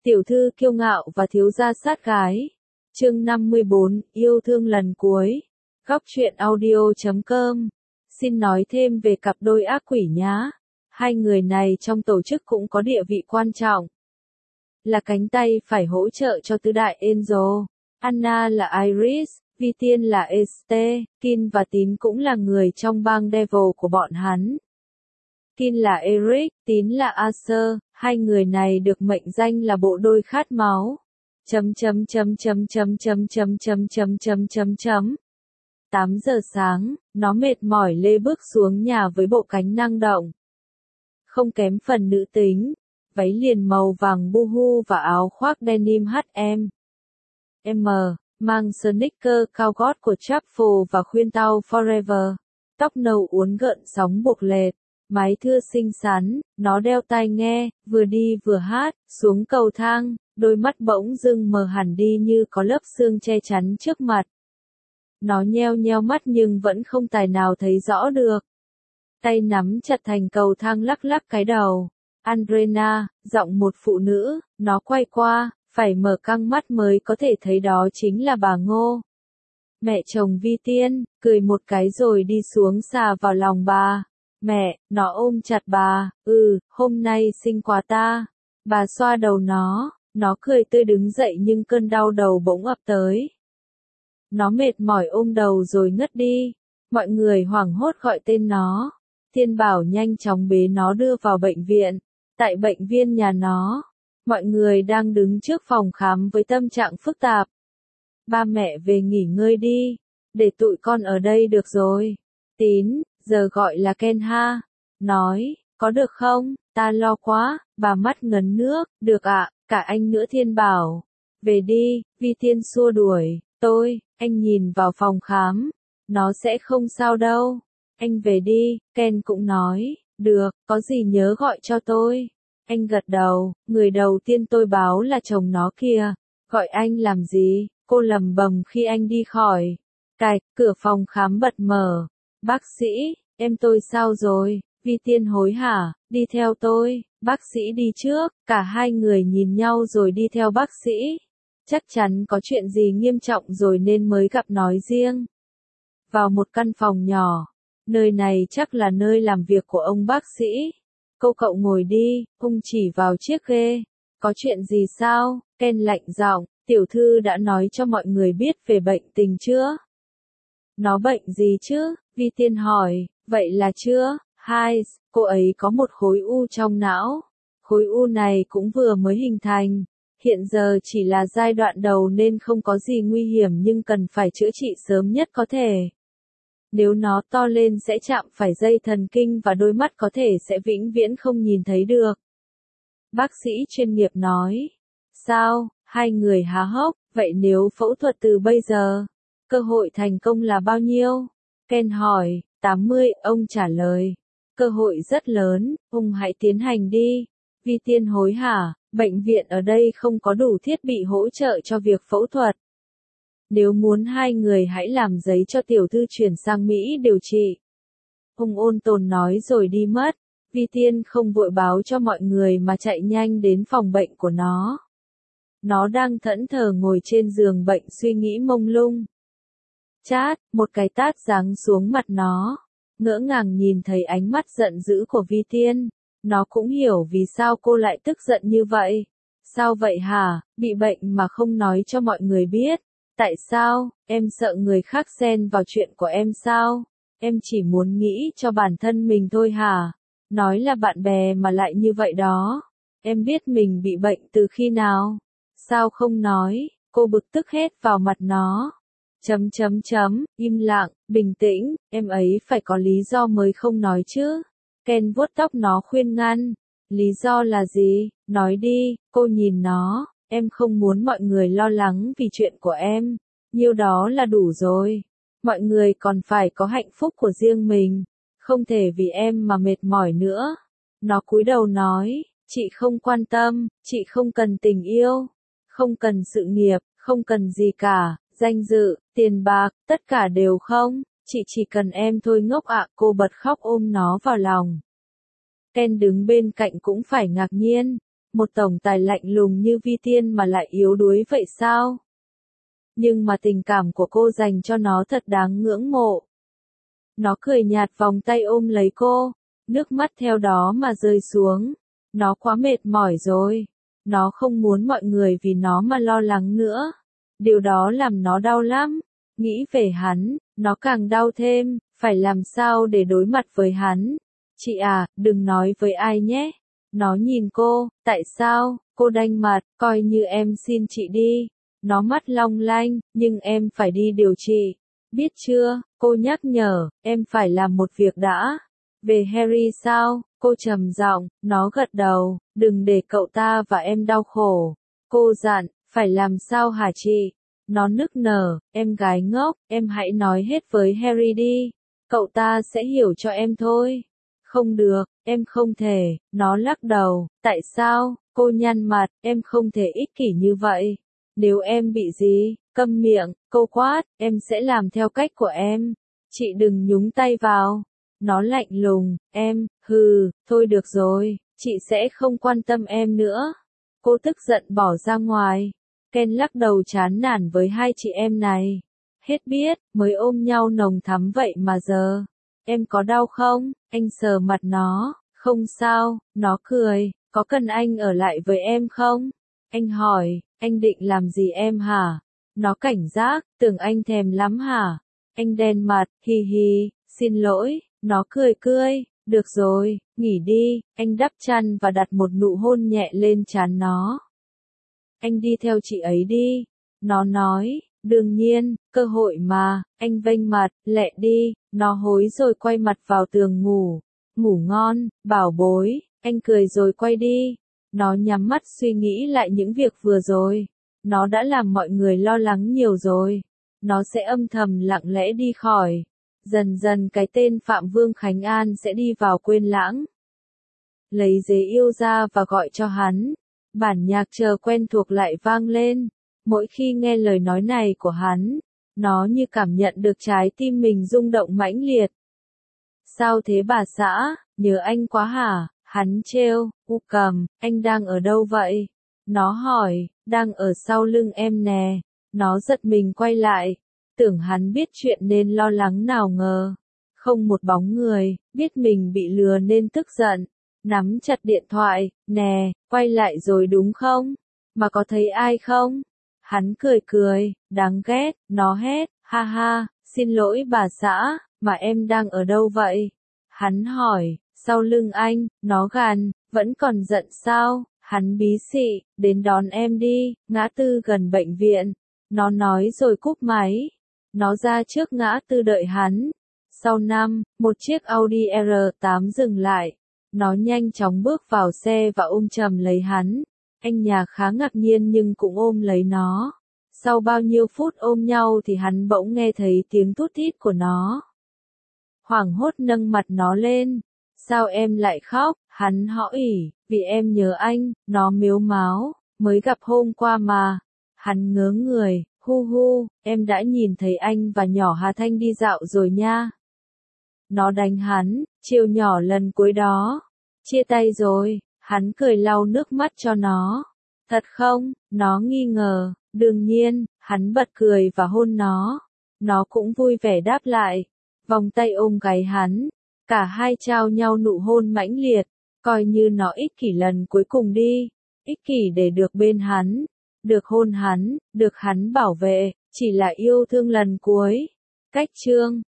Tiểu thư kiêu ngạo và thiếu gia sát gái. Chương 54, yêu thương lần cuối. Góc truyện audio.com. Xin nói thêm về cặp đôi ác quỷ nhá. Hai người này trong tổ chức cũng có địa vị quan trọng. Là cánh tay phải hỗ trợ cho tứ đại Angel. Anna là Iris, Vi Tiên là Este, Kin và Tín cũng là người trong bang Devil của bọn hắn. Kin là Eric, Tín là Arthur, hai người này được mệnh danh là bộ đôi khát máu. 8 giờ sáng, nó mệt mỏi lê bước xuống nhà với bộ cánh năng động. Không kém phần nữ tính, váy liền màu vàng buhu và áo khoác denim H&M. Mang sneaker cao gót của Truffle và khuyên tao Forever. Tóc nâu uốn gợn sóng buộc lệch. Mái thưa xinh xắn, nó đeo tai nghe, vừa đi vừa hát, xuống cầu thang, đôi mắt bỗng dưng mờ hẳn đi như có lớp sương che chắn trước mặt. Nó nheo nheo mắt nhưng vẫn không tài nào thấy rõ được. Tay nắm chặt thành cầu thang lắc lắc cái đầu. Andrena, giọng một phụ nữ, nó quay qua, phải mở căng mắt mới có thể thấy đó chính là bà Ngô. Mẹ chồng Vi Tiên, cười một cái rồi đi xuống xà vào lòng bà. Mẹ, nó ôm chặt bà, hôm nay sinh quá ta. Bà xoa đầu nó cười tươi đứng dậy nhưng cơn đau đầu bỗng ập tới. Nó mệt mỏi ôm đầu rồi ngất đi. Mọi người hoảng hốt gọi tên nó. Thiên Bảo nhanh chóng bế nó đưa vào bệnh viện. Tại bệnh viện nhà nó, mọi người đang đứng trước phòng khám với tâm trạng phức tạp. Ba mẹ về nghỉ ngơi đi, để tụi con ở đây được rồi. Tín, giờ gọi là Ken ha, nói, có được không, ta lo quá, bà mắt ngấn nước, được ạ, cả anh nữa. Thiên Bảo, về đi, Vi Tiên xua đuổi, anh nhìn vào phòng khám, nó sẽ không sao đâu, anh về đi. Ken cũng nói, được, có gì nhớ gọi cho tôi. Anh gật đầu, người đầu tiên tôi báo là chồng nó kìa, gọi anh làm gì, cô lầm bầm khi anh đi khỏi. Cạch, cửa phòng khám bật mở. Bác sĩ, em tôi sao rồi? Vi Tiên hối hả, đi theo tôi. Bác sĩ đi trước, cả hai người nhìn nhau rồi đi theo bác sĩ. Chắc chắn có chuyện gì nghiêm trọng rồi nên mới gặp nói riêng. Vào một căn phòng nhỏ, nơi này chắc là nơi làm việc của ông bác sĩ. Cậu ngồi đi, ông chỉ vào chiếc ghế. Có chuyện gì sao? Ken lạnh giọng, tiểu thư đã nói cho mọi người biết về bệnh tình chưa? Nó bệnh gì chứ? Vi Tiên hỏi, vậy là chưa? Cô ấy có một khối u trong não. Khối u này cũng vừa mới hình thành. Hiện giờ chỉ là giai đoạn đầu nên không có gì nguy hiểm nhưng cần phải chữa trị sớm nhất có thể. Nếu nó to lên sẽ chạm phải dây thần kinh và đôi mắt có thể sẽ vĩnh viễn không nhìn thấy được. Bác sĩ chuyên nghiệp nói. Sao? Hai người há hốc, vậy nếu phẫu thuật từ bây giờ, cơ hội thành công là bao nhiêu? Ken hỏi. 80, ông trả lời. Cơ hội rất lớn, ông hãy tiến hành đi. Vi Tiên hối hả, bệnh viện ở đây không có đủ thiết bị hỗ trợ cho việc phẫu thuật. Nếu muốn hai người hãy làm giấy cho tiểu thư chuyển sang Mỹ điều trị. Ông ôn tồn nói rồi đi mất. Vi Tiên không vội báo cho mọi người mà chạy nhanh đến phòng bệnh của nó. Nó đang thẫn thờ ngồi trên giường bệnh suy nghĩ mông lung. Chát, một cái tát giáng xuống mặt nó. Ngỡ ngàng nhìn thấy ánh mắt giận dữ của Vi Tiên. Nó cũng hiểu vì sao cô lại tức giận như vậy. Sao vậy hả, bị bệnh mà không nói cho mọi người biết. Tại sao, em sợ người khác xen vào chuyện của em sao? Em chỉ muốn nghĩ cho bản thân mình thôi hả? Nói là bạn bè mà lại như vậy đó. Em biết mình bị bệnh từ khi nào? Sao không nói? Cô bực tức hét vào mặt nó. Im lặng, bình tĩnh, em ấy phải có lý do mới không nói chứ. Ken vuốt tóc nó khuyên ngăn. Lý do là gì? Nói đi, cô nhìn nó. Em không muốn mọi người lo lắng vì chuyện của em. Nhiêu đó là đủ rồi. Mọi người còn phải có hạnh phúc của riêng mình. Không thể vì em mà mệt mỏi nữa. Nó cúi đầu nói, chị không quan tâm, chị không cần tình yêu. Không cần sự nghiệp, không cần gì cả, danh dự, tiền bạc, tất cả đều không. Chị chỉ cần em thôi ngốc ạ. Cô bật khóc ôm nó vào lòng. Ken đứng bên cạnh cũng phải ngạc nhiên. Một tổng tài lạnh lùng như Vi Tiên mà lại yếu đuối vậy sao? Nhưng mà tình cảm của cô dành cho nó thật đáng ngưỡng mộ. Nó cười nhạt vòng tay ôm lấy cô, nước mắt theo đó mà rơi xuống. Nó quá mệt mỏi rồi. Nó không muốn mọi người vì nó mà lo lắng nữa. Điều đó làm nó đau lắm. Nghĩ về hắn, nó càng đau thêm, phải làm sao để đối mặt với hắn. Chị à, đừng nói với ai nhé. Nó nhìn cô, tại sao, cô đanh mặt, coi như em xin chị đi. Nó mắt long lanh, nhưng em phải đi điều trị. Biết chưa, cô nhắc nhở, em phải làm một việc đã. Về Harry sao, cô trầm giọng, nó gật đầu, đừng để cậu ta và em đau khổ. Cô dặn, phải làm sao hả chị? Nó nức nở, em gái ngốc, em hãy nói hết với Harry đi. Cậu ta sẽ hiểu cho em thôi. Không được, em không thể, nó lắc đầu, tại sao, cô nhăn mặt, em không thể ích kỷ như vậy. Nếu em bị gì, câm miệng, cô quát, em sẽ làm theo cách của em. Chị đừng nhúng tay vào. Nó lạnh lùng, em, hừ, thôi được rồi, chị sẽ không quan tâm em nữa. Cô tức giận bỏ ra ngoài. Ken lắc đầu chán nản với hai chị em này. Hết biết, mới ôm nhau nồng thắm vậy mà giờ. Em có đau không? Anh sờ mặt nó. Không sao, nó cười. Có cần anh ở lại với em không? Anh hỏi, anh định làm gì em hả? Nó cảnh giác, tưởng anh thèm lắm hả? Anh đen mặt, hi hi, xin lỗi. Nó cười cười, được rồi, nghỉ đi. Anh đắp chăn và đặt một nụ hôn nhẹ lên trán nó. Anh đi theo chị ấy đi. Nó nói, đương nhiên, cơ hội mà. Anh vênh mặt, lẹ đi. Nó hối rồi quay mặt vào tường ngủ. Ngủ ngon, bảo bối. Anh cười rồi quay đi. Nó nhắm mắt suy nghĩ lại những việc vừa rồi. Nó đã làm mọi người lo lắng nhiều rồi. Nó sẽ âm thầm lặng lẽ đi khỏi. Dần dần cái tên Phạm Vương Khánh An sẽ đi vào quên lãng. Lấy dế yêu ra và gọi cho hắn. Bản nhạc chờ quen thuộc lại vang lên. Mỗi khi nghe lời nói này của hắn, nó như cảm nhận được trái tim mình rung động mãnh liệt. Sao thế bà xã, nhớ anh quá hả? Hắn trêu, u cầm, anh đang ở đâu vậy? Nó hỏi, đang ở sau lưng em nè. Nó giật mình quay lại. Tưởng hắn biết chuyện nên lo lắng nào ngờ. Không một bóng người, biết mình bị lừa nên tức giận. Nắm chặt điện thoại, nè, quay lại rồi đúng không? Mà có thấy ai không? Hắn cười cười, đáng ghét, nó hét, ha ha, xin lỗi bà xã, mà em đang ở đâu vậy? Hắn hỏi, sau lưng anh, nó gằn, vẫn còn giận sao? Hắn bí xị, đến đón em đi, ngã tư gần bệnh viện. Nó nói rồi cúp máy. Nó ra trước ngã tư đợi hắn. Sau một chiếc Audi R8 dừng lại. Nó nhanh chóng bước vào xe và ôm chầm lấy hắn. Anh nhà khá ngạc nhiên nhưng cũng ôm lấy nó. Sau bao nhiêu phút ôm nhau thì hắn bỗng nghe thấy tiếng thút thít của nó. Hoảng hốt nâng mặt nó lên. Sao em lại khóc? Hắn hỏi, vì em nhớ anh, nó mếu máo, mới gặp hôm qua mà. Hắn ngớ người, hu hu, em đã nhìn thấy anh và nhỏ Hà Thanh đi dạo rồi nha. Nó đánh hắn, chiều nhỏ lần cuối đó. Chia tay rồi, hắn cười lau nước mắt cho nó. Thật không? Nó nghi ngờ, đương nhiên, hắn bật cười và hôn nó. Nó cũng vui vẻ đáp lại, vòng tay ôm gáy hắn. Cả hai trao nhau nụ hôn mãnh liệt, coi như nó ích kỷ lần cuối cùng đi. Ích kỷ để được bên hắn, được hôn hắn, được hắn bảo vệ, chỉ là yêu thương lần cuối. Cách chương